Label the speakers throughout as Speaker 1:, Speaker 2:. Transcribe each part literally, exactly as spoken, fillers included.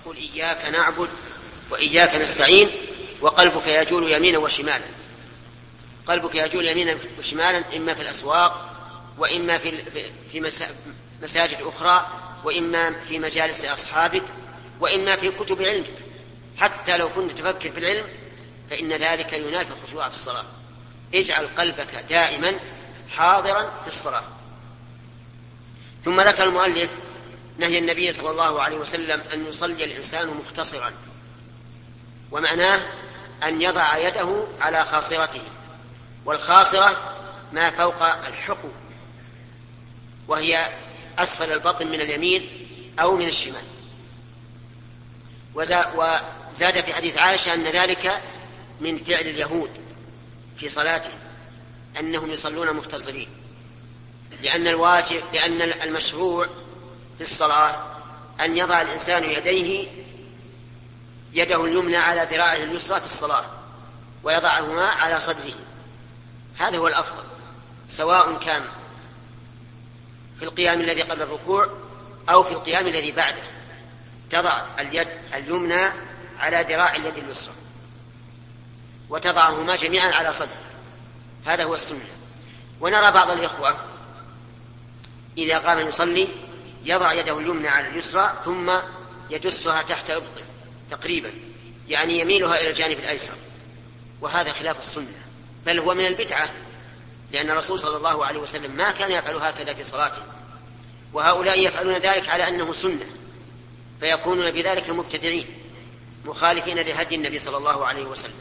Speaker 1: تقول إياك نعبد وإياك نستعين وقلبك يجول يمينا وشمالا. قلبك يجول يمينا وشمالا إما في الأسواق وإما في في مساجد أخرى وإما في مجالس أصحابك وإما في كتب علمك. حتى لو كنت تفكر في العلم فإن ذلك ينافي الخشوع في الصلاة. اجعل قلبك دائما حاضرا في الصلاة. ثم ذكر المؤلف نهي النبي صلى الله عليه وسلم أن يصلي الإنسان مختصرا، ومعناه أن يضع يده على خاصرته، والخاصرة ما فوق الحقو وهي أسفل البطن من اليمين أو من الشمال. وزاد في حديث عائشة أن ذلك من فعل اليهود في صلاتهم، أنهم يصلون مختصرين، لأن الواجب لأن المشروع في الصلاة أن يضع الإنسان يديه يده اليمنى على ذراعه اليسرى في الصلاة ويضعهما على صدره. هذا هو الأفضل، سواء كان في القيام الذي قبل الركوع أو في القيام الذي بعده. تضع اليد اليمنى على ذراع اليد اليسرى وتضعهما جميعا على صدره، هذا هو السنة. ونرى بعض الإخوة إذا قام يصلي يضع يده اليمنى على اليسرى ثم يجسها تحت إبطه تقريبا، يعني يميلها إلى الجانب الأيسر، وهذا خلاف السنة، بل هو من البدعة، لأن الرسول صلى الله عليه وسلم ما كان يفعل هكذا في صلاته، وهؤلاء يفعلون ذلك على أنه سنة، فيكونون بذلك مبتدعين مخالفين لهدي النبي صلى الله عليه وسلم.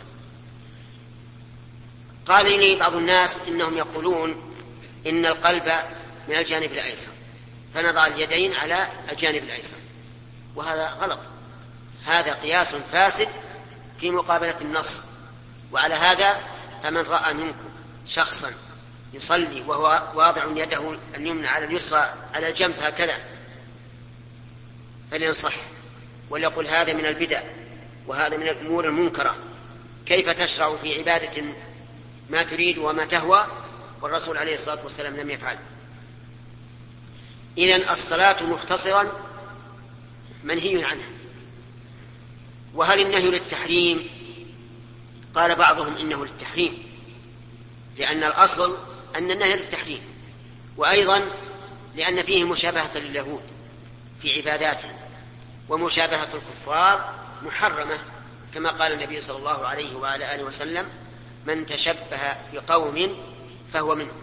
Speaker 1: قال لي بعض الناس إنهم يقولون إن القلب من الجانب الأيسر فنضع اليدين على الجانب الأيسر، وهذا غلط، هذا قياس فاسد في مقابلة النص. وعلى هذا فمن رأى منكم شخصا يصلي وهو واضع يده اليمنى على اليسرى على الجنب هكذا فلينصح وليقل هذا من البدع وهذا من الأمور المنكرة، كيف تشرع في عبادة ما تريد وما تهوى والرسول عليه الصلاة والسلام لم يفعل. إذن الصلاة مختصرا منهي عنها. وهل النهي للتحريم؟ قال بعضهم إنه للتحريم، لأن الأصل أن النهي للتحريم، وأيضا لأن فيه مشابهة لليهود في عباداتهم، ومشابهة الكفار محرمة، كما قال النبي صلى الله عليه وعلى آله وسلم من تشبه بقوم فهو منهم.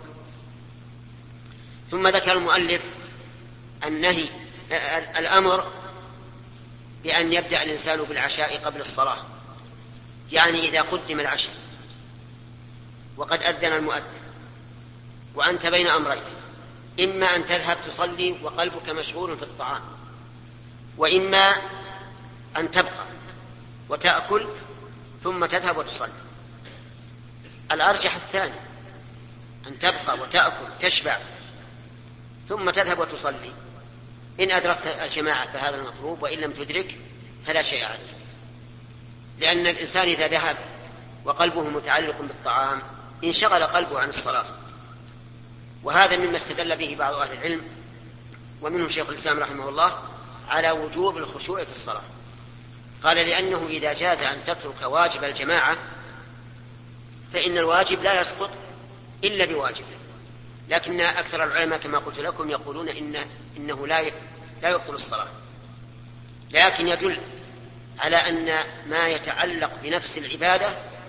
Speaker 1: ثم ذكر المؤلف النهي الأمر بأن يبدأ الإنسان بالعشاء قبل الصلاة، يعني إذا قدم العشاء وقد أذن المؤذن وأنت بين أمرين، إما أن تذهب تصلي وقلبك مشغول في الطعام، وإما أن تبقى وتأكل ثم تذهب وتصلي. الأرجح الثاني، أن تبقى وتأكل تشبع ثم تذهب وتصلي. إن أدركت الجماعة فهذا المطلوب، وإن لم تدرك فلا شيء عليك، لأن الإنسان إذا ذهب وقلبه متعلق بالطعام انشغل قلبه عن الصلاة. وهذا مما استدل به بعض أهل العلم ومنه شيخ الإسلام رحمه الله على وجوب الخشوع في الصلاة. قال لأنه إذا جاز أن تترك واجب الجماعة فإن الواجب لا يسقط إلا بواجبه، لكن أكثر العلماء كما قلت لكم يقولون إنه, إنه لا لا يبطل الصلاة، لكن يدل على أن ما يتعلق بنفس العبادة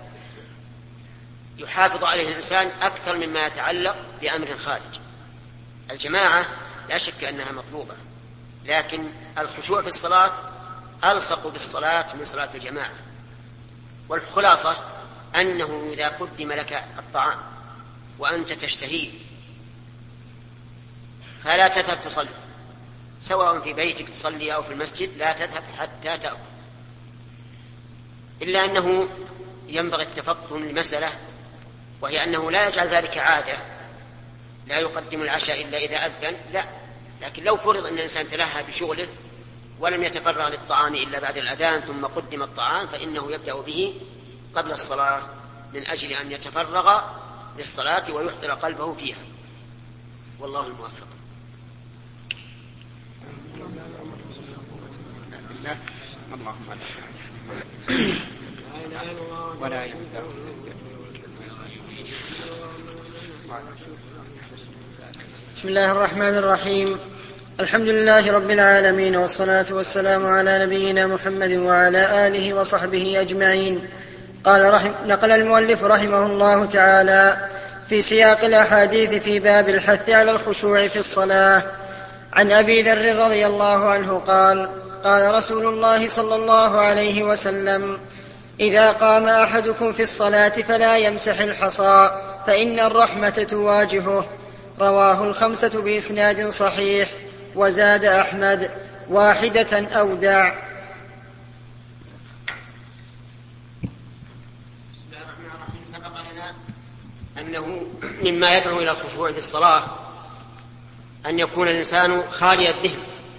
Speaker 1: يحافظ عليه الإنسان أكثر مما يتعلق بأمر خارج. الجماعة لا شك أنها مطلوبة، لكن الخشوع في الصلاة ألصق بالصلاة من صلاة الجماعة. والخلاصة أنه إذا قدم لك الطعام وأنت تشتهيه فلا تذهب تصلي، سواء في بيتك تصلي أو في المسجد، لا تذهب حتى تأكل. إلا أنه ينبغي التفطن لمسألة، وهي أنه لا يجعل ذلك عادة، لا يقدم العشاء إلا إذا أذن، لا، لكن لو فرض أن الإنسان تلهى بشغله ولم يتفرغ للطعام إلا بعد الأذان ثم قدم الطعام فإنه يبدأ به قبل الصلاة من أجل أن يتفرغ للصلاة ويحضر قلبه فيها، والله الموفق.
Speaker 2: اللهم لا ولا
Speaker 3: بسم الله الرحمن الرحيم. الحمد لله رب العالمين، والصلاة والسلام على نبينا محمد وعلى آله وصحبه أجمعين. قال رحم نقل المؤلف رحمه الله تعالى في سياق الأحاديث في باب الحث على الخشوع في الصلاة عن أبي ذر رضي الله عنه قال: قال رسول الله صلى الله عليه وسلم: إذا قام أحدكم في الصلاة فلا يمسح الحصى فإن الرحمة تواجهه. رواه الخمسة بإسناد صحيح. وزاد أحمد: واحدة أو دع.
Speaker 1: بسم الله الرحمن الرحيم. سبق لنا أنه مما يدعو إلى الخشوع في الصلاة أن يكون الإنسان خالي الذهن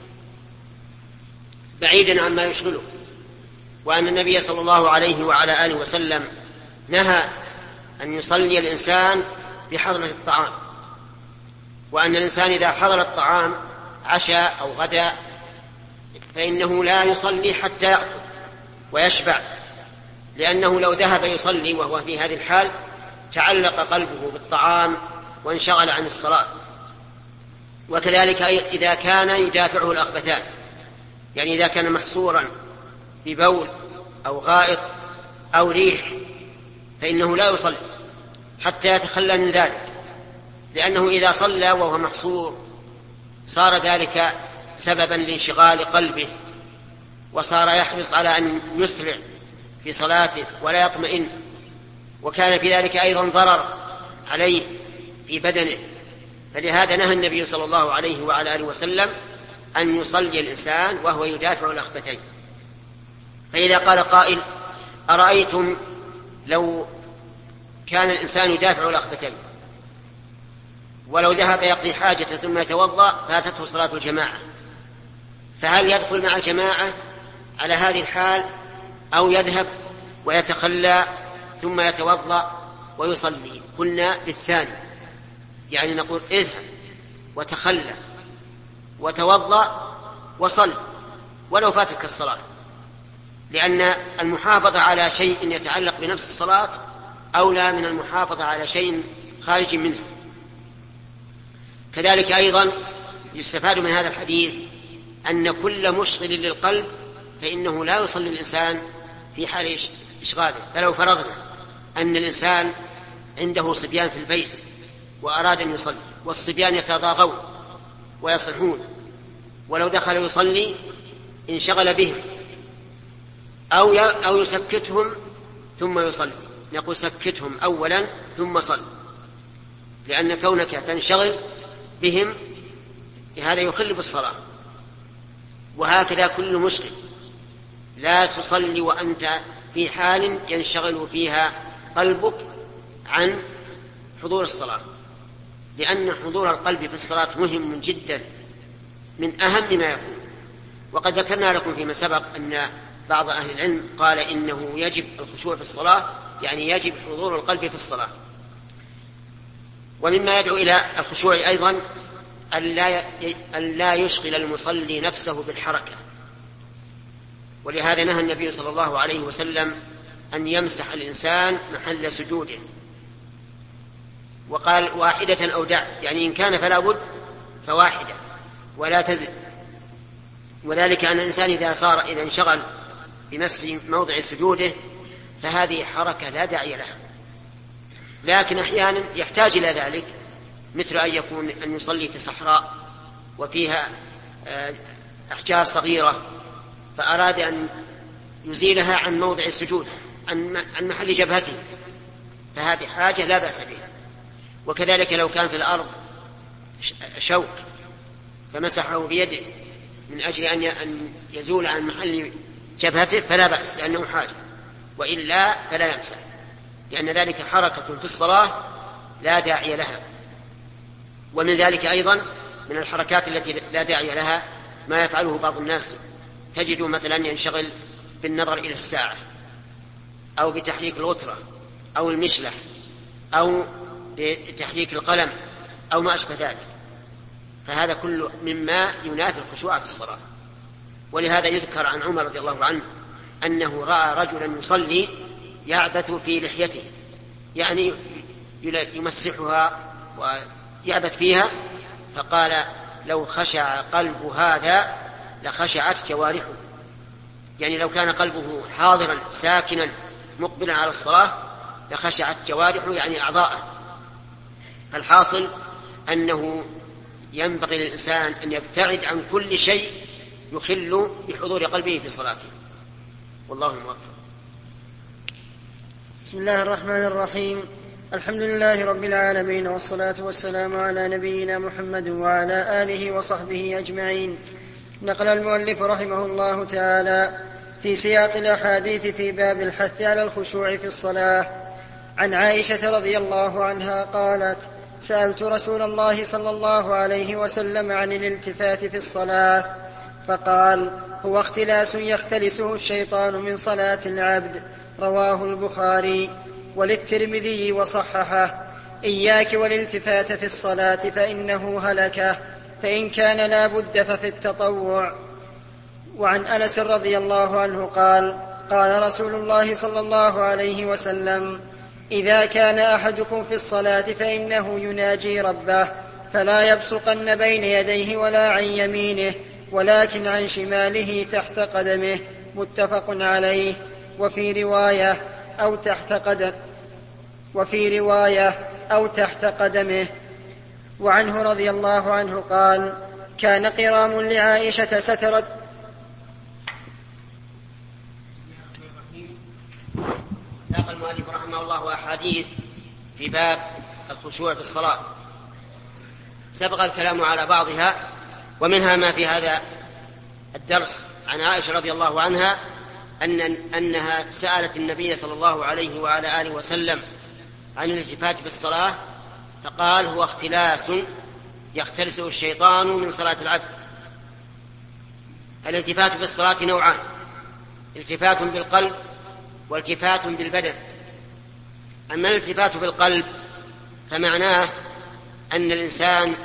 Speaker 1: بعيدا عما يشغله، وأن النبي صلى الله عليه وعلى آله وسلم نهى أن يصلي الإنسان بحضرة الطعام، وأن الإنسان إذا حضر الطعام عشاء أو غدا فإنه لا يصلي حتى يأكل ويشبع، لأنه لو ذهب يصلي وهو في هذه الحال تعلق قلبه بالطعام وانشغل عن الصلاة. وكذلك إذا كان يدافعه الأخبثان، يعني إذا كان محصورا ببول أو غائط أو ريح فإنه لا يصلي حتى يتخلى من ذلك، لأنه إذا صلى وهو محصور صار ذلك سببا لانشغال قلبه، وصار يحرص على أن يسرع في صلاته ولا يطمئن، وكان في ذلك أيضا ضرر عليه في بدنه. فلهذا نهى النبي صلى الله عليه وعلى آله وسلم أن يصلي الإنسان وهو يدافع الأخبثين. فإذا قال قائل: أرأيتم لو كان الإنسان يدافع الأخبثين ولو ذهب يقضي حاجة ثم يتوضأ فاتته صلاة الجماعة، فهل يدخل مع الجماعة على هذه الحال أو يذهب ويتخلى ثم يتوضأ ويصلي؟ قلنا بالثاني، يعني نقول اذهب وتخلى وتوضأ وصل ولو فاتتك الصلاة، لأن المحافظة على شيء يتعلق بنفس الصلاة أولى من المحافظة على شيء خارج منها. كذلك أيضا يستفاد من هذا الحديث أن كل مشغل للقلب فإنه لا يصلي الإنسان في حال إشغاله. فلو فرضنا أن الإنسان عنده صبيان في البيت وأراد أن يصلي، والصبيان يتضاغون ويصرخون، ولو دخل يصلي انشغل بهم أو أو يسكتهم ثم يصلي، نقول سكتهم أولا ثم صل، لأن كونك تنشغل بهم هذا يخل بالصلاة. وهكذا كل مشغل، لا تصلي وأنت في حال ينشغل فيها قلبك عن حضور الصلاة، لأن حضور القلب في الصلاة مهم جدا، من أهم ما يكون. وقد ذكرنا لكم فيما سبق أن بعض أهل العلم قال إنه يجب الخشوع في الصلاة، يعني يجب حضور القلب في الصلاة. ومما يدعو إلى الخشوع أيضا أن لا يشغل المصلي نفسه بالحركة، ولهذا نهى النبي صلى الله عليه وسلم أن يمسح الإنسان محل سجوده، وقال واحدة أو دع، يعني إن كان فلا بد فواحدة ولا تزد. وذلك أن الإنسان إذا صار إذا انشغل بمسح موضع سجوده فهذه حركة لا داعي لها، لكن أحيانا يحتاج إلى ذلك، مثل أن يكون أن يصلي في صحراء وفيها أحجار صغيرة فأراد أن يزيلها عن موضع السجود عن محل جبهته، فهذه حاجة لا بأس بها. وكذلك لو كان في الأرض شوك فمسحه بيده من أجل أن يزول عن محل جبهته فلا بأس، لأنه حاجة، وإلا فلا يمسح، لأن ذلك حركة في الصلاة لا داعي لها. ومن ذلك أيضا من الحركات التي لا داعي لها ما يفعله بعض الناس، تجد مثلا ينشغل بالنظر إلى الساعة أو بتحريك الغترة أو المشلح أو بتحريك القلم أو ما أشبه ذلك، فهذا كله مما ينافي الخشوع في الصلاة. ولهذا يذكر عن عمر رضي الله عنه أنه رأى رجلا يصلي يعبث في لحيته، يعني يمسحها ويعبث فيها، فقال لو خشع قلب هذا لخشعت جوارحه، يعني لو كان قلبه حاضرا ساكنا مقبلا على الصلاة لخشعت جوارحه، يعني أعضاءه. فالحاصل أنه ينبغي للإنسان أن يبتعد عن كل شيء يخل بحضور قلبه في صلاته، والله الموفق.
Speaker 3: بسم الله الرحمن الرحيم. الحمد لله رب العالمين، والصلاة والسلام على نبينا محمد وعلى آله وصحبه أجمعين. نقل المؤلف رحمه الله تعالى في سياق الأحاديث في باب الحث على الخشوع في الصلاة عن عائشة رضي الله عنها قالت: سألت رسول الله صلى الله عليه وسلم عن الالتفات في الصلاة فقال: هو اختلاس يختلسه الشيطان من صلاة العبد. رواه البخاري. وللترمذي وصححه: إياك والالتفات في الصلاة فإنه هلكة، فإن كان لا بد ففي التطوع. وعن أنس رضي الله عنه قال: قال رسول الله صلى الله عليه وسلم: إذا كان أحدكم في الصلاة فإنه يناجي ربه فلا يبصقن بين يديه ولا عن يمينه ولكن عن شماله تحت قدمه. متفق عليه. وفي رواية أو تحت قدم وفي رواية أو تحت قدمه. وعنه رضي الله عنه قال: كان قرام لعائشة سترت
Speaker 1: ساق المؤلف رحمه الله أحاديث في باب الخشوع في الصلاة، سبق الكلام على بعضها، ومنها ما في هذا الدرس عن عائشة رضي الله عنها أن أنها سألت النبي صلى الله عليه وعلى آله وسلم عن الالتفات في الصلاة فقال: هو اختلاس يختلسه الشيطان من صلاة العبد. الالتفات في الصلاة نوعان: التفات بالقلب والتفات بالبدن. أما الالتفات بالقلب فمعناه أن الإنسان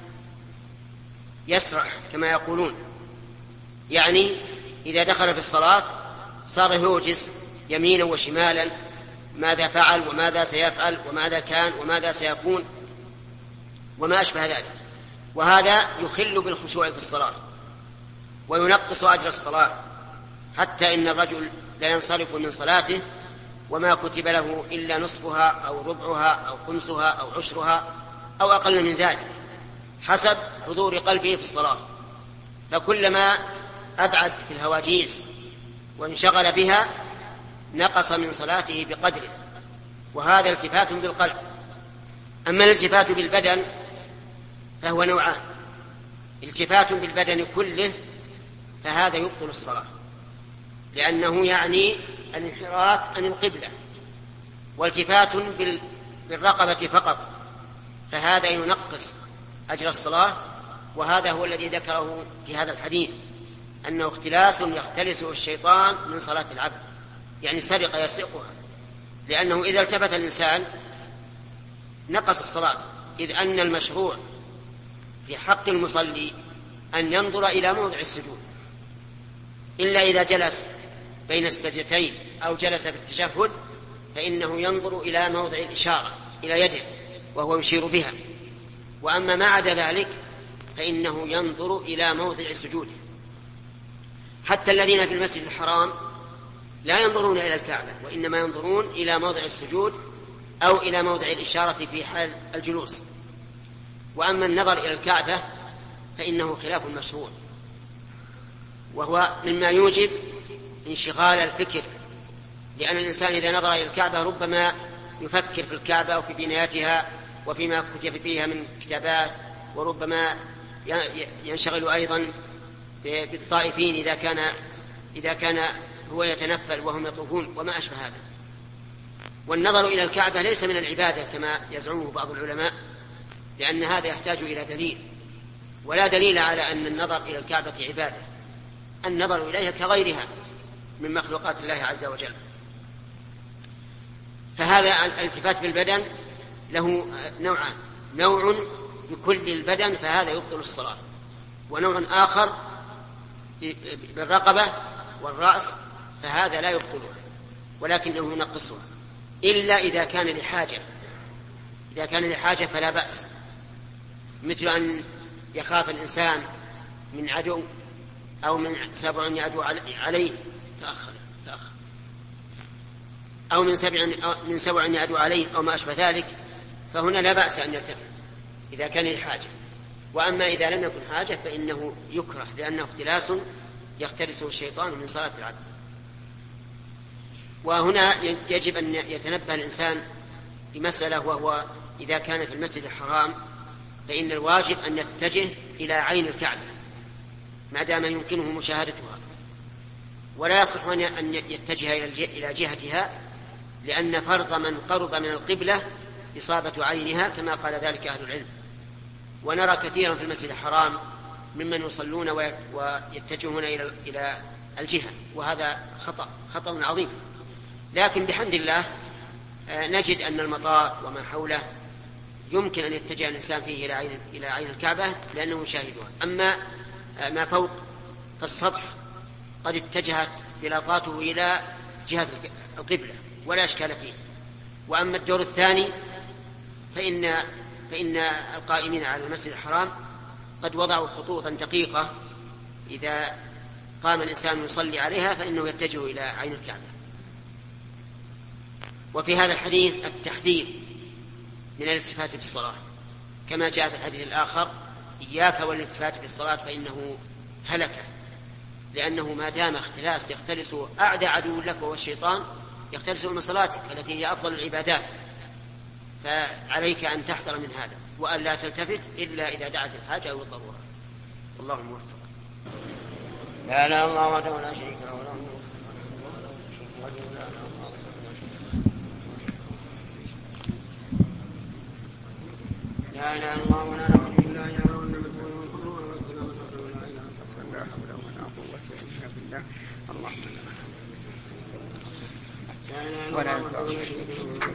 Speaker 1: يسرح كما يقولون، يعني إذا دخل في الصلاة صار يوجس يمينا وشمالا ماذا فعل وماذا سيفعل وماذا كان وماذا سيكون وما أشبه ذلك، وهذا يخل بالخشوع في الصلاة وينقص أجر الصلاة، حتى إن الرجل لا ينصرف من صلاته وما كتب له إلا نصفها أو ربعها أو خمسها أو عشرها أو أقل من ذلك حسب حضور قلبه في الصلاة. فكلما أبعد في الهواجيس وانشغل بها نقص من صلاته بقدره، وهذا التفات بالقلب. أما الالتفات بالبدن فهو نوعان: التفات بالبدن كله فهذا يبطل الصلاة، لأنه يعني الانحراف عن القبلة، والتفات بالرقبة فقط فهذا ينقص أجر الصلاة، وهذا هو الذي ذكره في هذا الحديث أنه اختلاس يختلسه الشيطان من صلاة العبد، يعني سرق يسرقها، لأنه إذا التفت الإنسان نقص الصلاة، إذ أن المشروع في حق المصلي أن ينظر إلى موضع السجود، إلا إذا جلس بين السجدتين أو جلس في التشهد فإنه ينظر إلى موضع الإشارة إلى يده وهو يشير بها، وأما ما عدا ذلك فإنه ينظر إلى موضع سجوده. حتى الذين في المسجد الحرام لا ينظرون إلى الكعبة، وإنما ينظرون إلى موضع السجود أو إلى موضع الإشارة في حال الجلوس. وأما النظر إلى الكعبة فإنه خلاف المشروع، وهو مما يوجب انشغال الفكر، لأن الإنسان إذا نظر إلى الكعبة ربما يفكر في الكعبة وفي بنايتها وفيما كتب فيها من كتابات، وربما ينشغل أيضا بالطائفين إذا كان إذا كان هو يتنفل وهم يطوفون وما أشبه هذا. والنظر إلى الكعبة ليس من العبادة كما يزعمه بعض العلماء، لأن هذا يحتاج إلى دليل، ولا دليل على أن النظر إلى الكعبة عبادة. النظر إليها كغيرها من مخلوقات الله عز وجل. فهذا الالتفات بالبدن له نوعان: نوع بكل البدن فهذا يبطل الصلاة، ونوع آخر بالرقبة والرأس فهذا لا يبطلها ولكنه ينقصها إلا إذا كان لحاجة. إذا كان لحاجة فلا بأس، مثل أن يخاف الإنسان من عدو أو من سبع يعدو عليه تأخر تأخر أو من سبع من سبع يعدو عليه أو ما أشبه ذلك، فهنا لا بأس أن يلتفت إذا كان لحاجة. وأما إذا لم يكن حاجة فإنه يكره، لأنه اختلاس يختلسه الشيطان من صلاة العبد. وهنا يجب أن يتنبه الإنسان بمسألة، وهو إذا كان في المسجد الحرام فإن الواجب أن يتجه إلى عين الكعبة ما دام يمكنه مشاهدتها، ولا يصح أن يتجه إلى جهتها، لأن فرض من قرب من القبلة إصابة عينها كما قال ذلك أهل العلم. ونرى كثيرا في المسجد الحرام ممن يصلون ويتجهون إلى الجهة، وهذا خطأ خطأ عظيم. لكن بحمد الله نجد أن المطاف وما حوله يمكن أن يتجه الإنسان فيه إلى عين, إلى عين الكعبة لأنه يشاهدها. أما ما فوق فالسطح قد اتجهت بلاطاته إلى جهة القبلة ولا إشكال فيه. وأما الدور الثاني فإن, فإن القائمين على المسجد الحرام قد وضعوا خطوطا دقيقة إذا قام الإنسان يصلي عليها فإنه يتجه إلى عين الكعبة. وفي هذا الحديث التحذير من الالتفات بالصلاة، كما جاء في الحديث الآخر: إياك والالتفات بالصلاة فإنه هلكة، لأنه ما دام اختلاس يختلس أعدى عدو لك وهو الشيطان يختلس من صلاتك التي هي أفضل العبادات، فعليك أن تحذر من هذا وأن لا تلتفت إلا إذا دعت الحاجة أو الضرورة. والله موفق. لا إله إلا الله وحده لا شريك له وله الملك لا إله إلا الله ولا نعوذ بالله يا رب من كل ولا لا حول ولا قوة إلا بالله. اللهم لا إله إلا الله ولا شريك له.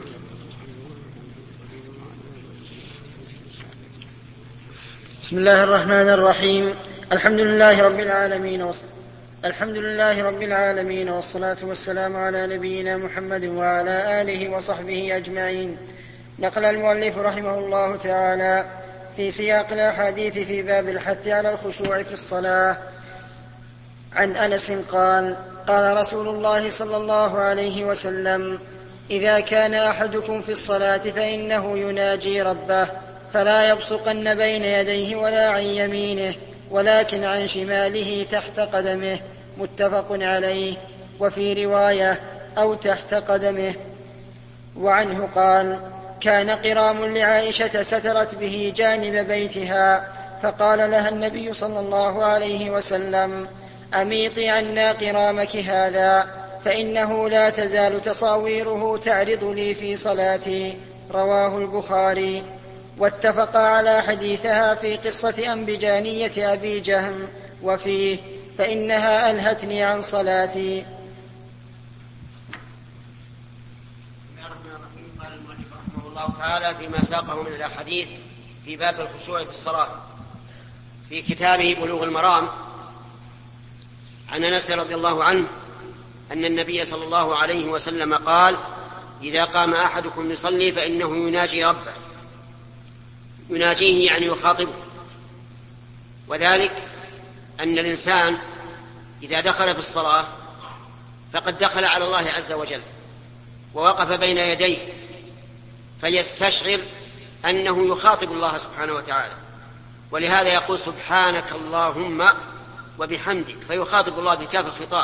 Speaker 3: بسم الله الرحمن الرحيم. الحمد لله رب العالمين وص... الحمد لله رب العالمين والصلاة والسلام على نبينا محمد وعلى آله وصحبه أجمعين. نقل المؤلف رحمه الله تعالى في سياق الأحاديث في باب الحث على الخشوع في الصلاة عن أنس قال: قال رسول الله صلى الله عليه وسلم: إذا كان أحدكم في الصلاة فإنه يناجي ربه فلا يبصقن بين يديه ولا عن يمينه ولكن عن شماله تحت قدمه. متفق عليه. وفي رواية: أو تحت قدمه. وعنه قال: كان قرام لعائشة سترت به جانب بيتها، فقال لها النبي صلى الله عليه وسلم: أميطي عنا قرامك هذا فإنه لا تزال تصاويره تعرض لي في صلاتي. رواه البخاري. واتفقا على حديثها في قصة أنبجانية أبي جهم وفيه: فإنها ألهتني عن صلاتي.
Speaker 1: قال المؤلف رحمه الله تعالى فيما ساقه من الأحاديث في باب الخشوع في الصلاة في كتابه بلوغ المرام عن أنس رضي الله عنه أن النبي صلى الله عليه وسلم قال: إذا قام أحدكم يصلي فإنه يناجي ربه. يناجيه يعني يخاطبه، وذلك أن الإنسان إذا دخل في الصلاة فقد دخل على الله عز وجل ووقف بين يديه، فيستشعر أنه يخاطب الله سبحانه وتعالى، ولهذا يقول: سبحانك اللهم وبحمدك، فيخاطب الله بكاف الخطاب.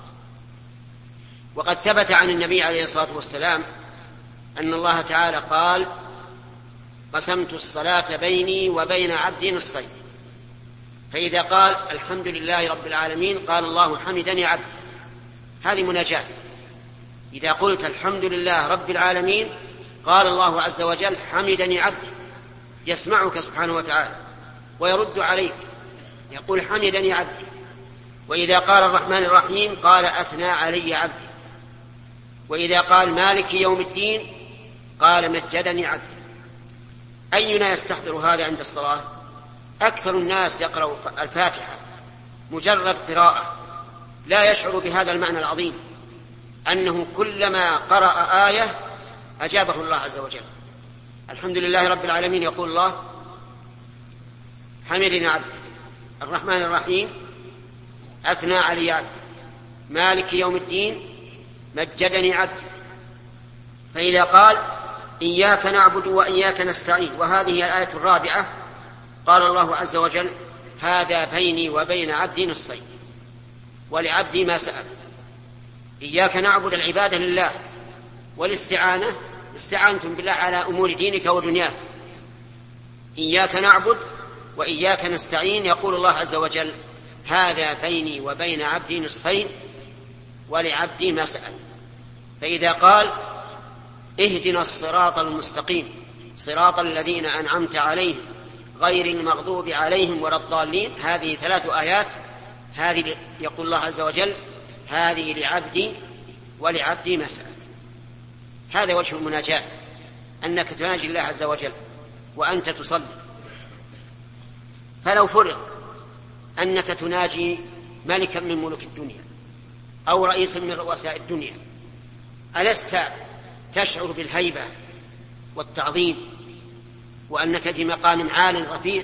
Speaker 1: وقد ثبت عن النبي عليه الصلاة والسلام أن الله تعالى قال: قسمت الصلاة بيني وبين عبدي نصفين. فإذا قال الحمد لله رب العالمين قال الله: حمدني عبدي. هذه مناجاة. إذا قلت الحمد لله رب العالمين قال الله عز وجل: حمدني عبدي، يسمعك سبحانه وتعالى ويرد عليك، يقول: حمدني عبدي. وإذا قال الرحمن الرحيم قال: أثنى علي عبدي. وإذا قال مالك يوم الدين قال: مجدني عبدي. أينا يستحضر هذا عند الصلاة؟ أكثر الناس يقرأ الفاتحة مجرد قراءة لا يشعر بهذا المعنى العظيم، أنه كلما قرأ آية أجابه الله عز وجل. الحمد لله رب العالمين، يقول الله: حمدني عبدي. الرحمن الرحيم: أثنى علي عبدي. مالك يوم الدين: مجدني عبدي. فإذا قال: إياك نعبد وإياك نستعين، وهذه الآية الرابعة، قال الله عز وجل: هذا بيني وبين عبدي نصفين، ولعبدي ما سأل. إياك نعبد العبادة لله، والاستعانة استعانتم بالله على أمور دينك ودنياك. إياك نعبد وإياك نستعين، يقول الله عز وجل: هذا بيني وبين عبدي نصفين، ولعبدي ما سأل. فإذا قال: اهدنا الصراط المستقيم صراط الذين أنعمت عليهم غير المغضوب عليهم ولا الضالين، هذه ثلاث آيات، هذه يقول الله عز وجل: هذه لعبدي ولعبدي ما سأل. هذا وجه المناجاة، أنك تناجي الله عز وجل وأنت تصلي. فلو فرض أنك تناجي ملكا من ملوك الدنيا أو رئيسا من رؤساء الدنيا، ألست تشعر بالهيبة والتعظيم وأنك في مقام عال رفيع؟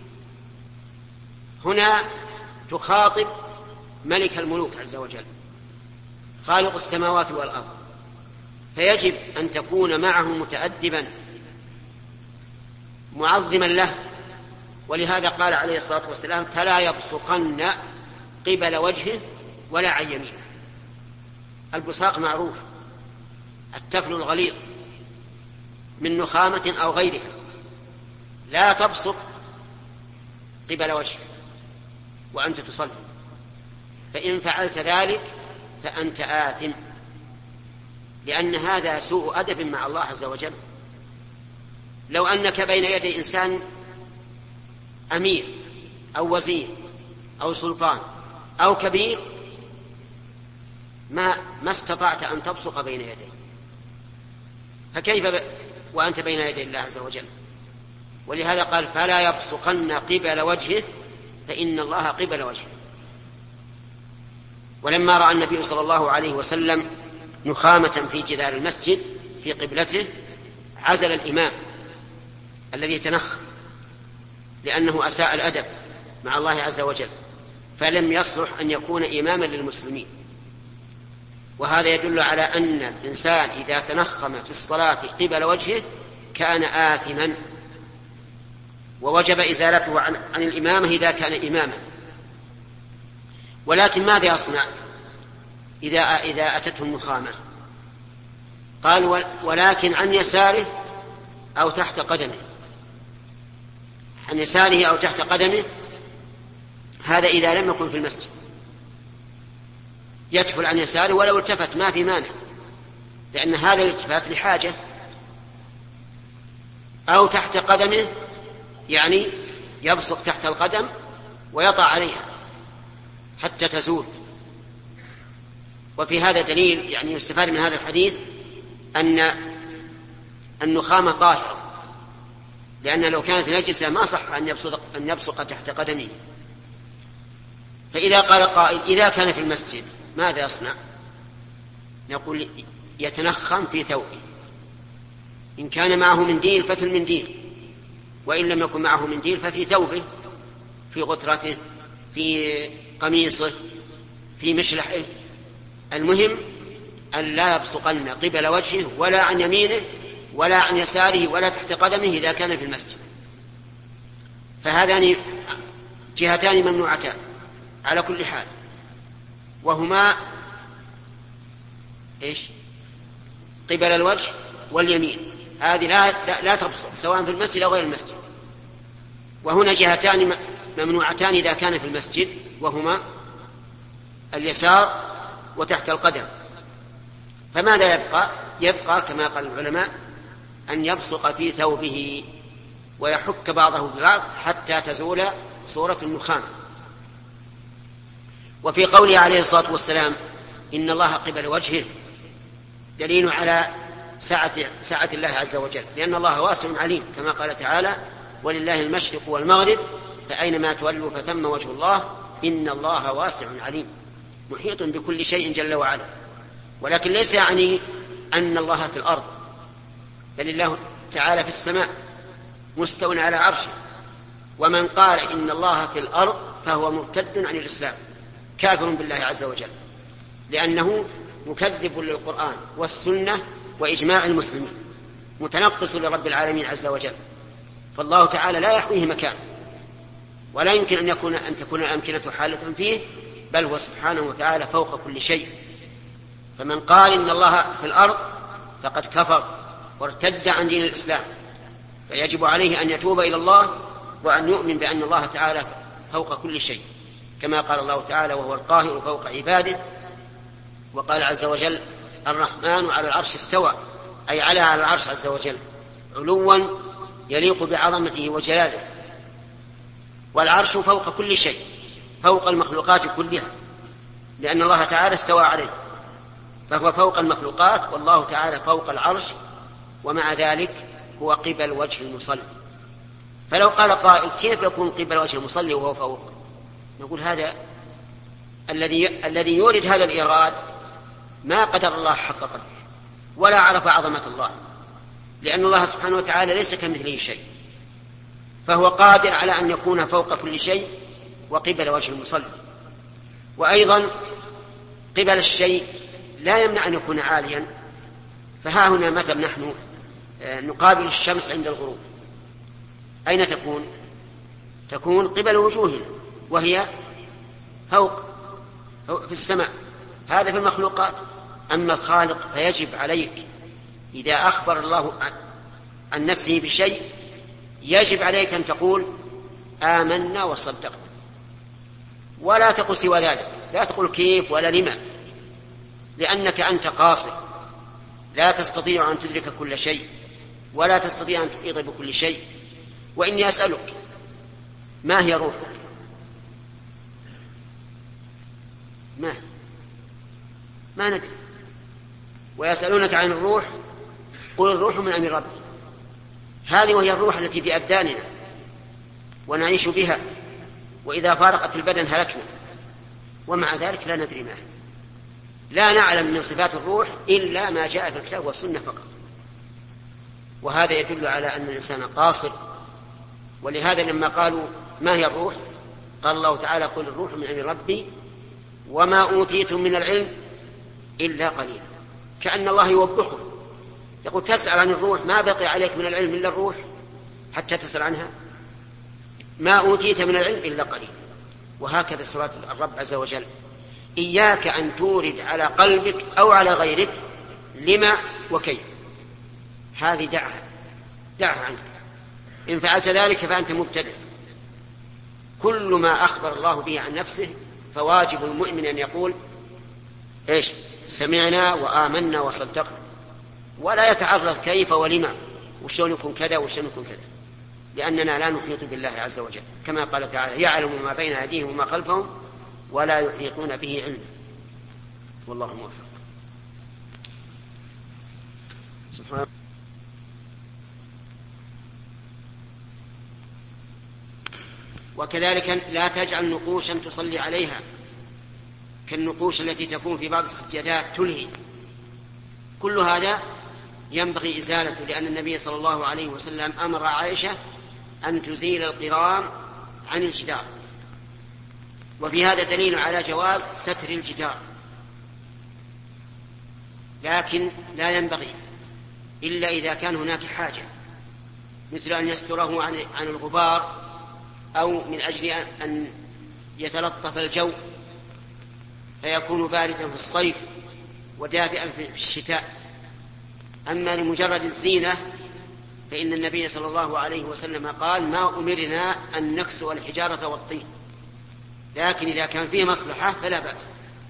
Speaker 1: هنا تخاطب ملك الملوك عز وجل، خالق السماوات والأرض، فيجب أن تكون معه متأدبا معظما له. ولهذا قال عليه الصلاة والسلام: فلا يبصقن قبل وجهه ولا عن يمينه. البصاق معروف، التفل الغليظ من نخامة أو غيرها، لا تبصق قبل وجهه وأنت تصلي، فإن فعلت ذلك فأنت آثم، لأن هذا سوء أدب مع الله عز وجل. لو أنك بين يدي إنسان أمير أو وزير أو سلطان أو كبير، ما ما استطعت أن تبصق بين يديه، فكيف ب... وأنت بين يدي الله عز وجل؟ ولهذا قال: فلا يبصقن قبل وجهه فإن الله قبل وجهه. ولما رأى النبي صلى الله عليه وسلم نخامة في جدار المسجد في قبلته، عزل الإمام الذي تنخم لأنه أساء الأدب مع الله عز وجل، فلم يصلح أن يكون إماما للمسلمين. وهذا يدل على أن الإنسان إذا تنخم في الصلاة قبل وجهه كان آثما، ووجب إزالته عن, عن الإمامة إذا كان إماما. ولكن ماذا يصنع إذا, إذا أتته النخامة؟ قال: ولكن عن يساره أو تحت قدمه. عن يساره أو تحت قدمه، هذا إذا لم يكن في المسجد، يدخل عن يساره ولو التفت ما في مانع، لأن هذا الالتفات لحاجة. أو تحت قدمه، يعني يبصق تحت القدم ويضع عليها حتى تزول. وفي هذا دليل، يعني يستفاد من هذا الحديث أن النخامة طاهرة، لأن لو كانت نجسة ما صح أن يبصق, أن يبصق تحت قدمه. فإذا قال قائل: إذا كان في المسجد ماذا يصنع؟ نقول: يتنخم في ثوبه، إن كان معه منديل ففي المنديل، وإن لم يكن معه منديل ففي ثوبه، في غترته، في قميصه، في مشلحه. المهم أن لا يبصقن قبل وجهه ولا عن يمينه ولا عن يساره ولا تحت قدمه إذا كان في المسجد. فهذان جهتان ممنوعتان على كل حال، وهما إيش؟ قبل الوجه واليمين، هذه لا, لا, لا تبصق سواء في المسجد أو غير المسجد. وهنا جهتان ممنوعتان إذا كان في المسجد، وهما اليسار وتحت القدم. فماذا يبقى؟ يبقى كما قال العلماء أن يبصق في ثوبه ويحك بعضه ببعض حتى تزول صورة النخام. وفي قوله عليه الصلاة والسلام: إن الله قبل وجهه، دليل على سعة, سعة الله عز وجل، لأن الله واسع عليم، كما قال تعالى: ولله المشرق والمغرب فأينما تولوا فثم وجه الله، إن الله واسع عليم محيط بكل شيء جل وعلا. ولكن ليس يعني أن الله في الأرض، بل الله تعالى في السماء مستو على عرشه. ومن قال إن الله في الأرض فهو مرتد عن الإسلام كافر بالله عز وجل، لأنه مكذب للقرآن والسنة وإجماع المسلمين، متنقص لرب العالمين عز وجل. فالله تعالى لا يحويه مكان، ولا يمكن أن يكون أن تكون الأمكنة حالة فيه، بل هو سبحانه وتعالى فوق كل شيء. فمن قال إن الله في الأرض فقد كفر وارتد عن دين الإسلام، فيجب عليه أن يتوب إلى الله وأن يؤمن بأن الله تعالى فوق كل شيء، كما قال الله تعالى: وهو القاهر فوق عباده. وقال عز وجل: الرحمن على العرش استوى، أي على على العرش عز وجل علوا يليق بعظمته وجلاله. والعرش فوق كل شيء، فوق المخلوقات كلها، لأن الله تعالى استوى عليه، فهو فوق المخلوقات، والله تعالى فوق العرش، ومع ذلك هو قبل وجه المصلي. فلو قال قائل: كيف يكون قبل وجه المصلي وهو فوق؟ نقول: هذا الذي الذي يورد هذا الإيراد ما قدر الله حق قدره ولا عرف عظمة الله، لأن الله سبحانه وتعالى ليس كمثله شيء، فهو قادر على أن يكون فوق كل شيء وقبل وجه المصلي. وأيضا قبل الشيء لا يمنع أن يكون عاليا. فها هنا مثلا نحن نقابل الشمس عند الغروب، أين تكون؟ تكون قبل وجوهنا، وهي فوق في السماء. هذا في المخلوقات. أما الخالق فيجب عليك إذا أخبر الله عن نفسه بشيء يجب عليك أن تقول: آمنا وصدقنا، ولا تقل سوى ذلك. لا تقول كيف ولا لما، لأنك أنت قاصر، لا تستطيع أن تدرك كل شيء، ولا تستطيع أن تحيط بكل شيء. وإني أسألك: ما هي روحك؟ ما ما ندري. ويسألونك عن الروح، قل الروح من أمر ربي. هذه وهي الروح التي في أبداننا ونعيش بها، وإذا فارقت البدن هلكنا، ومع ذلك لا ندري ما هي. لا نعلم من صفات الروح إلا ما جاء في الكتاب والسنة فقط. وهذا يدل على أن الإنسان قاصر. ولهذا لما قالوا: ما هي الروح؟ قال الله تعالى: قل الروح من أمر ربي وما أوتيتم من العلم إلا قليلا. كأن الله يوبخه، يقول: تسأل عن الروح، ما بقي عليك من العلم إلا الروح حتى تسأل عنها؟ ما أوتيت من العلم إلا قليلا. وهكذا صفات الرب عز وجل. إياك أن تورد على قلبك أو على غيرك لما وكيف، هذه دعها دعها عنك. إن فعلت ذلك فأنت مبتدع. كل ما أخبر الله به عن نفسه فواجب المؤمن أن يقول: إيش؟ سمعنا وآمنا وصدقنا، ولا يتعرض كيف ولما، وشون يكون كذا وشون يكون كذا، لأننا لا نحيط بالله عز وجل، كما قال تعالى: يعلم ما بين أيديهم وما خلفهم ولا يحيطون به علما. والله موفق. سبحان. وكذلك لا تجعل نقوشا تصلي عليها، كالنقوش التي تكون في بعض السجادات تلهي. كل هذا ينبغي إزالته، لأن النبي صلى الله عليه وسلم أمر عائشة أن تزيل القرام عن الجدار. وفي هذا دليل على جواز ستر الجدار، لكن لا ينبغي إلا إذا كان هناك حاجة، مثل أن يستره عن عن الغبار، أو من أجل أن يتلطف الجو فيكون باردا في الصيف ودافئا في الشتاء. أما لمجرد الزينة فإن النبي صلى الله عليه وسلم قال: ما أمرنا أن نكسو الحجارة والطين، لكن إذا كان فيه مصلحة فلا بأس.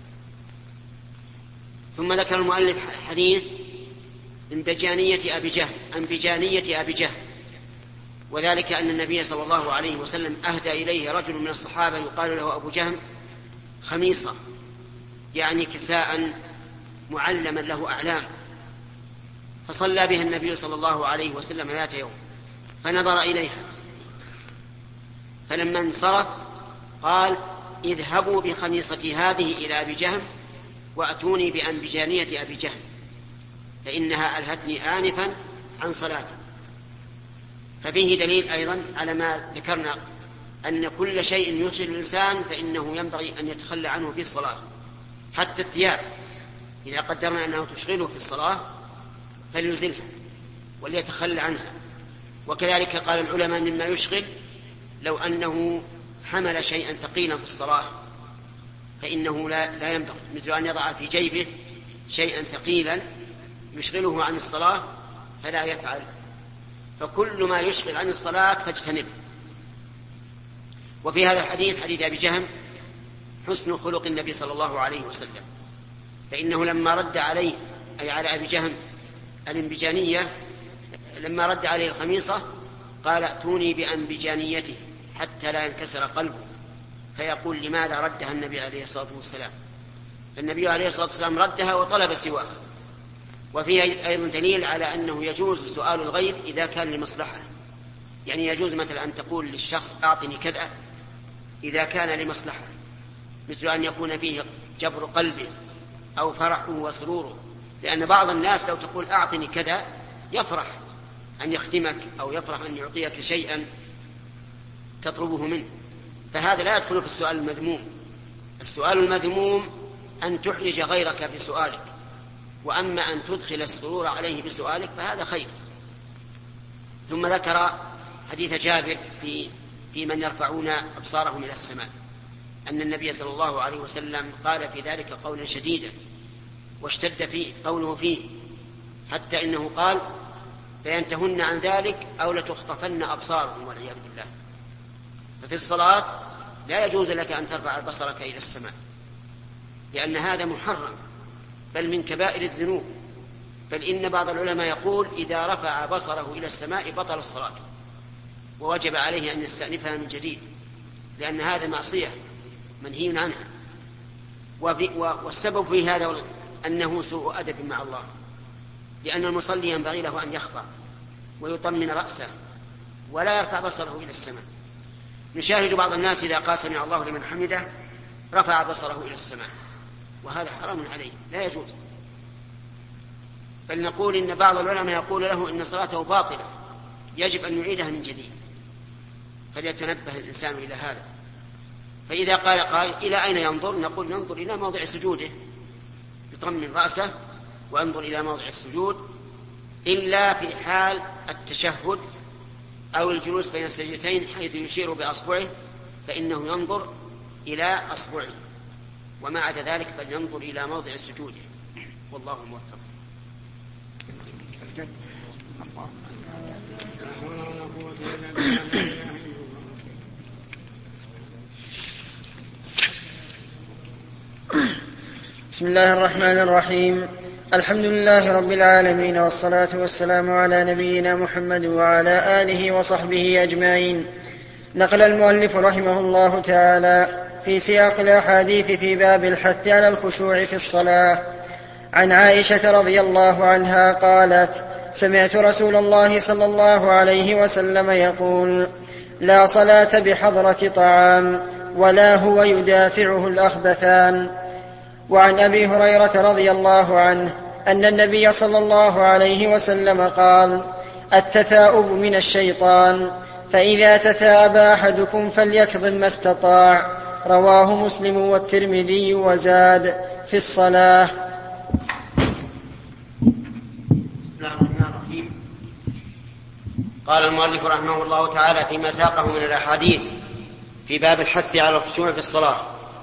Speaker 1: ثم ذكر المؤلف حديث انبجانية أبي جهل انبجانية أبي جهل وذلك أن النبي صلى الله عليه وسلم أهدى إليه رجل من الصحابة يقال له أبو جهم خميصة، يعني كساء معلما له أعلام، فصلى بها النبي صلى الله عليه وسلم ذات يوم، فنظر إليها، فلما انصرف قال: اذهبوا بخميصتي هذه إلى أبي جهم وأتوني بأنبجانية أبي جهم فإنها ألهتني آنفا عن صلاتي. ففيه دليل أيضا على ما ذكرنا أن كل شيء يشغل الإنسان فإنه ينبغي أن يتخلى عنه في الصلاة، حتى الثياب إذا قدرنا أنه تشغله في الصلاة فليزلها وليتخلى عنها. وكذلك قال العلماء مما يشغل لو أنه حمل شيئا ثقيلا في الصلاة فإنه لا, لا ينبغي، مثل أن يضع في جيبه شيئا ثقيلا يشغله عن الصلاة فلا يفعل. فكل ما يشغل عن الصلاة فاجتنبه. وفي هذا الحديث حديث أبي جهم حسن خلق النبي صلى الله عليه وسلم، فإنه لما رد عليه أي على أبي جهم الانبجانية لما رد عليه الخميصة قال ائتوني بأنبجانيته حتى لا ينكسر قلبه، فيقول لماذا ردها النبي عليه الصلاة والسلام؟ النبي عليه الصلاة والسلام ردها وطلب سواها. وفيه أيضا دليل على أنه يجوز سؤال الغير إذا كان لمصلحة، يعني يجوز مثلا أن تقول للشخص أعطني كذا إذا كان لمصلحة، مثل أن يكون فيه جبر قلبه أو فرحه وسروره، لأن بعض الناس لو تقول أعطني كذا يفرح أن يخدمك أو يفرح أن يعطيك شيئا تطلبه منه، فهذا لا يدخل في السؤال المذموم. السؤال المذموم أن تحرج غيرك في سؤالك، وأما أن تدخل السرور عليه بسؤالك فهذا خير. ثم ذكر حديث جابر في, في من يرفعون أبصارهم إلى السماء أن النبي صلى الله عليه وسلم قال في ذلك قولا شديدا واشتد فيه قوله فيه حتى إنه قال لينتهن عن ذلك أو لتخطفن أبصارهم والعياذ بالله. ففي الصلاة لا يجوز لك أن ترفع بصرك إلى السماء، لأن هذا محرم بل من كبائر الذنوب، بل إن بعض العلماء يقول إذا رفع بصره إلى السماء بطل الصلاة ووجب عليه أن يستأنفها من جديد، لأن هذا معصية منهي عنها. والسبب في هذا أنه سوء أدب مع الله، لأن المصلي ينبغي له أن يخضع ويطمن رأسه ولا يرفع بصره إلى السماء. نشاهد بعض الناس إذا قال سمع الله لمن حمده رفع بصره إلى السماء، وهذا حرام عليه لا يجوز. بل نقول إن بعض العلماء يقول له إن صلاته باطلة يجب أن يعيدها من جديد، فليتنبه الإنسان إلى هذا. فإذا قال قائل إلى أين ينظر؟ نقول ننظر إلى موضع سجوده، يطمن رأسه وانظر إلى موضع السجود، إلا في حال التشهد أو الجلوس بين السجدتين حيث يشير بأصبعه فإنه ينظر إلى أصبعه، وما عدا ذلك فلينظر إلى موضع سجوده، والله موفق.
Speaker 3: بسم الله الرحمن الرحيم. الحمد لله رب العالمين، والصلاة والسلام على نبينا محمد وعلى آله وصحبه أجمعين. نقل المؤلف رحمه الله تعالى في سياق الأحاديث في باب الحث على الخشوع في الصلاة عن عائشة رضي الله عنها قالت: سمعت رسول الله صلى الله عليه وسلم يقول: لا صلاة بحضرة طعام ولا هو يدافعه الأخبثان. وعن أبي هريرة رضي الله عنه أن النبي صلى الله عليه وسلم قال: التثاؤب من الشيطان، فإذا تثاءب أحدكم فليكظم ما استطاع. رواه مسلم والترمذي وزاد في الصلاة.
Speaker 1: بسم الله الرحمن الرحيم. قال المؤلف رحمه الله تعالى فيما ساقه من الأحاديث في باب الحث على الخشوع في الصلاة،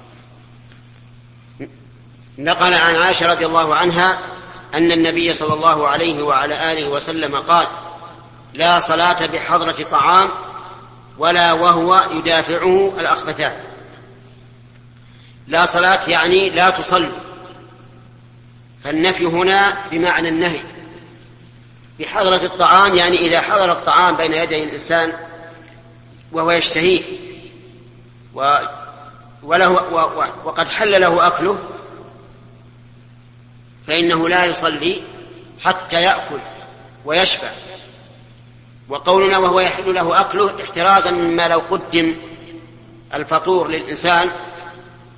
Speaker 1: نقل عن عائشة رضي الله عنها أن النبي صلى الله عليه وعلى آله وسلم قال: لا صلاة بحضرة طعام ولا وهو يدافعه الأخبثان. لا صلاة يعني لا تصلي، فالنفي هنا بمعنى النهي. بحضرة الطعام يعني إذا حضر الطعام بين يدي الإنسان وهو يشتهيه وله وقد حل له أكله فإنه لا يصلي حتى يأكل ويشبع. وقولنا وهو يحل له أكله احترازا مما لو قدم الفطور للإنسان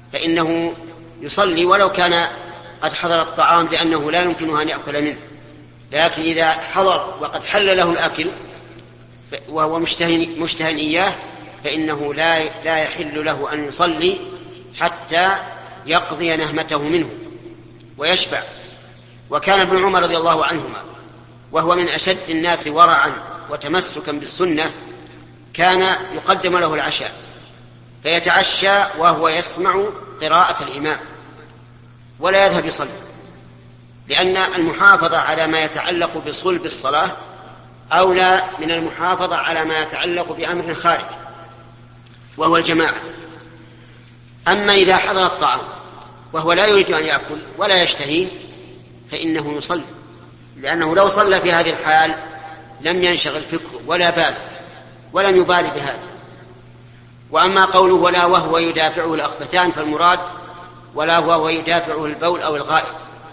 Speaker 1: فإنه يصلي ولو كان قد حضر الطعام لأنه لا يمكنه أن يأكل منه. لكن إذا حضر وقد حل له الأكل وهو مشتهى إياه فإنه لا لا يحل له أن يصلي حتى يقضي نهمته منه ويشبع. وكان ابن عمر رضي الله عنهما وهو من أشد الناس ورعا وتمسكا بالسنة كان يقدم له العشاء فيتعشى وهو يسمع قراءة الإمام ولا يذهب يصلي، لأن المحافظة على ما يتعلق بصلب الصلاة أولى من المحافظة على ما يتعلق بأمر خارج وهو الجماعة. أما إذا حضر الطعام وهو لا يريد أن يأكل ولا يشتهيه فإنه يصلي، لأنه لو صلى في هذه الحال لم ينشغل فكره ولا بال ولم يبالي بهذا. وأما قوله ولا وهو يدافعه الأخبثان فالمراد ولا وهو يدافعه البول أو الغائط،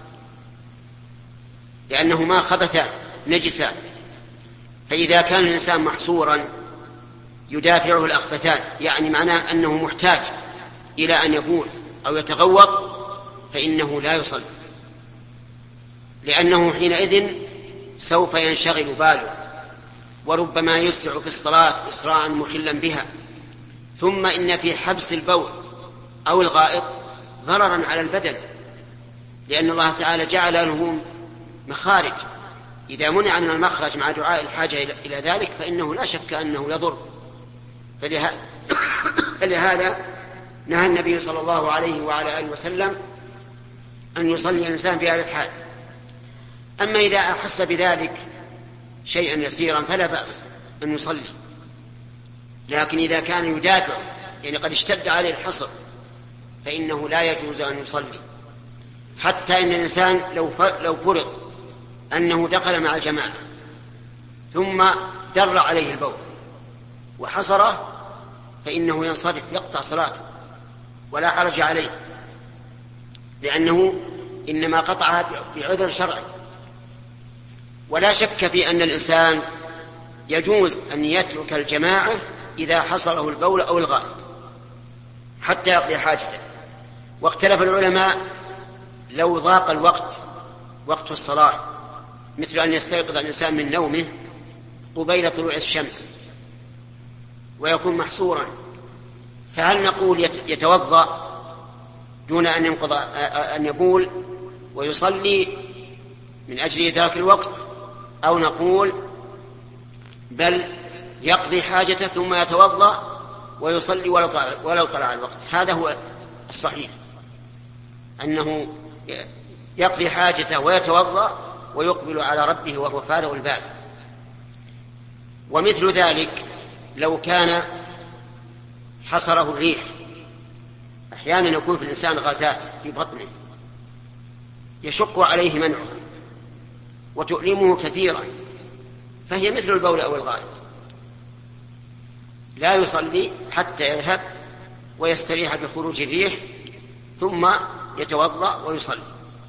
Speaker 1: لأنهما خبثان نجسان. فإذا كان الإنسان محصورا يدافعه الأخبثان يعني معناه أنه محتاج إلى أن يبول أو يتغوط فإنه لا يصلي، لأنه حينئذ سوف ينشغل باله وربما يسرع في الصلاة إسراعا مخلا بها. ثم إن في حبس البول أو الغائط ضررا على البدن، لأن الله تعالى جعل له مخارج، إذا منع من المخرج مع دعاء الحاجة إلى ذلك فإنه لا شك أنه يضر. فلهذا نهى النبي صلى الله عليه وعلى آله وسلم أن يصلي الإنسان في هذا الحال. أما إذا أحس بذلك شيئا يسيرا فلا بأس أن يصلي، لكن إذا كان يدافع يعني قد اشتد عليه الحصر فإنه لا يجوز أن يصلي. حتى إن الإنسان لو لو فرض أنه دخل مع الجماعة ثم در عليه البول وحصره فإنه ينصرف يقطع صلاته ولا حرج عليه، لأنه إنما قطعها بعذر شرعي. ولا شك في أن الإنسان يجوز أن يترك الجماعة إذا حصله البول أو الغائط حتى يقضي حاجته. واختلف العلماء لو ضاق الوقت وقت الصلاة، مثل أن يستيقظ الإنسان من نومه قبيل طلوع الشمس ويكون محصورا، فهل نقول يتوضأ دون أن ينقض أن يبول ويصلي من أجل إدراك الوقت، أو نقول بل يقضي حاجته ثم يتوضأ ويصلي ولو طلع الوقت؟ هذا هو الصحيح، أنه يقضي حاجته ويتوضأ ويقبل على ربه وهو فارغ البال. ومثل ذلك لو كان حصره الريح، أحيانا يكون في الإنسان غازات في بطنه يشق عليه منعها وتؤلمه كثيرا، فهي مثل البول أو الغائط، لا يصلي حتى يذهب ويستريح بخروج الريح ثم يتوضأ ويصلي.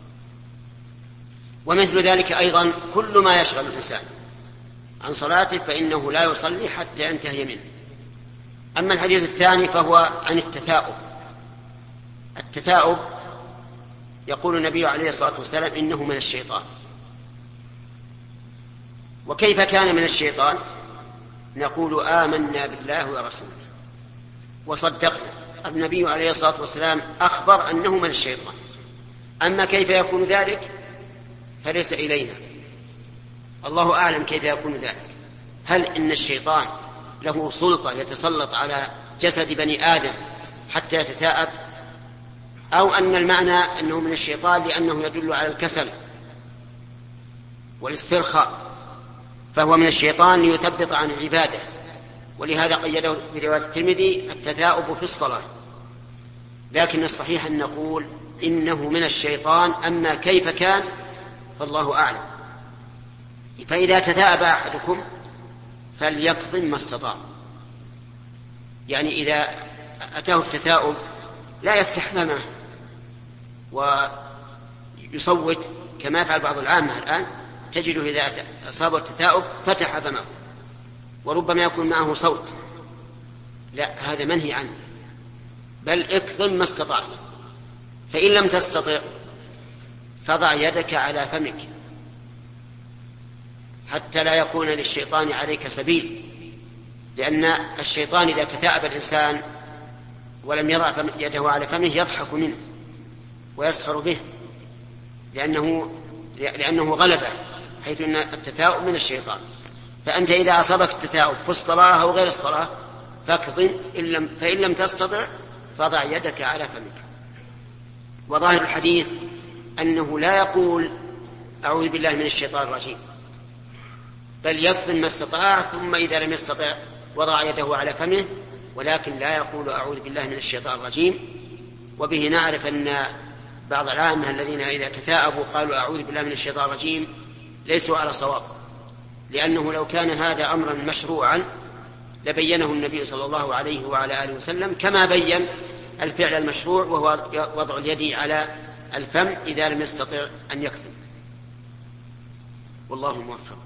Speaker 1: ومثل ذلك أيضا كل ما يشغل الإنسان عن صلاته فإنه لا يصلي حتى ينتهي منه. أما الحديث الثاني فهو عن التثاؤب. التثاؤب يقول النبي عليه الصلاة والسلام إنه من الشيطان. وكيف كان من الشيطان؟ نقول آمنا بالله ورسوله وصدقنا. النبي عليه الصلاة والسلام أخبر أنه من الشيطان، أما كيف يكون ذلك فليس إلينا، الله أعلم كيف يكون ذلك. هل إن الشيطان له سلطة يتسلط على جسد بني آدم حتى يتثاءب، أو أن المعنى أنه من الشيطان لأنه يدل على الكسل والاسترخاء، فهو من الشيطان ليثبط عن العبادة. ولهذا قيده في رواية الترمذي التثاؤب في الصلاة. لكن الصحيح أن نقول إنه من الشيطان، أما كيف كان فالله أعلم. فإذا تثاءب أحدكم فليكظم ما استطاع، يعني إذا أتاه التثاؤب لا يفتح فمه ويصوت كما يفعل بعض العامة الآن، تجده إذا أصابه التثاؤب فتح فمه وربما يكون معه صوت، لا، هذا منهي عنه. بل اكظم ما استطعت، فإن لم تستطع فضع يدك على فمك حتى لا يكون للشيطان عليك سبيل، لأن الشيطان إذا تثاءب الإنسان ولم يضع يده على فمه يضحك منه ويسخر به، لأنه, لأنه غلبه، حيث أن التثاؤب من الشيطان. فأنت إذا أصابك التثاؤب في الصلاة أو غير الصلاة فاكظم، فإن لم تستطع فضع يدك على فمك. وظاهر الحديث أنه لا يقول أعوذ بالله من الشيطان الرجيم، بل يكظم ما استطاع، ثم إذا لم يستطع وضع يده على فمه، ولكن لا يقول أعوذ بالله من الشيطان الرجيم. وبه نعرف أن بعض العامة الذين إذا تثاءبوا قالوا أعوذ بالله من الشيطان الرجيم ليسوا على صواب، لأنه لو كان هذا أمرا مشروعا لبينه النبي صلى الله عليه وعلى آله وسلم، كما بين الفعل المشروع وهو وضع اليد على الفم إذا لم يستطع أن يكظم. والله موفق.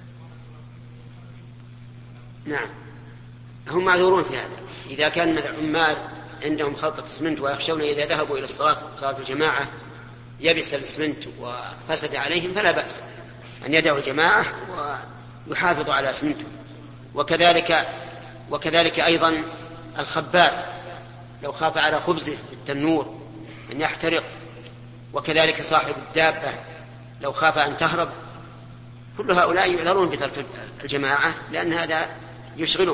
Speaker 1: نعم، هم معذورون في هذا. إذا كان مثل عمال عندهم خلطة اسمنت ويخشون إذا ذهبوا إلى الصلاة صلاة الجماعة يبس الاسمنت وفسد عليهم فلا بأس أن يدعوا الجماعة ويحافظوا على اسمنته. وكذلك وكذلك أيضا الخباز لو خاف على خبزه بالتنور أن يحترق، وكذلك صاحب الدابة لو خاف أن تهرب، كل هؤلاء يعذرون بترك الجماعة لأن هذا يشغله.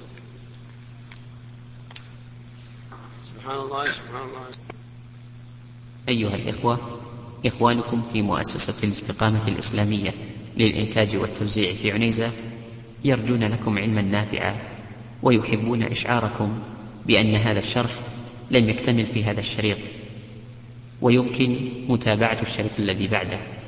Speaker 1: سبحان الله سبحان الله.
Speaker 2: أيها الإخوة، إخوانكم في مؤسسة الاستقامة الإسلامية للإنتاج والتوزيع في عنيزة يرجون لكم علما نافعا، ويحبون إشعاركم بأن هذا الشرح لم يكتمل في هذا الشريط، ويمكن متابعة الشريط الذي بعده.